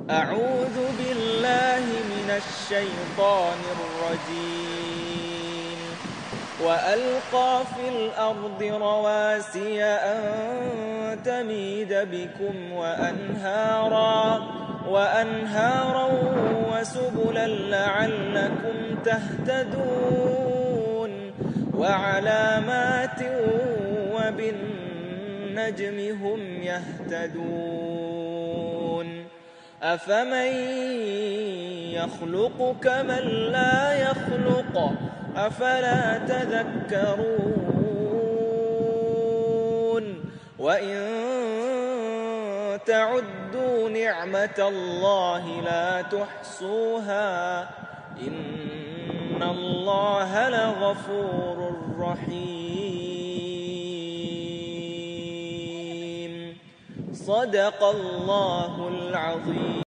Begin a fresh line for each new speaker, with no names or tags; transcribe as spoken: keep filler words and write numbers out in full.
أعوذ بالله من الشيطان الرجيم وألقى في الأرض رواسي أن تميد بكم وأنهارا وأنهارا وسبلا لعلكم تهتدون وعلامات وبالنجم هم يهتدون أفمن يخلق كمن لا يخلق أفلا تذكرون وإن تعدوا نعمة الله لا تحصوها إن الله لغفور رحيم صدق الله العظيم.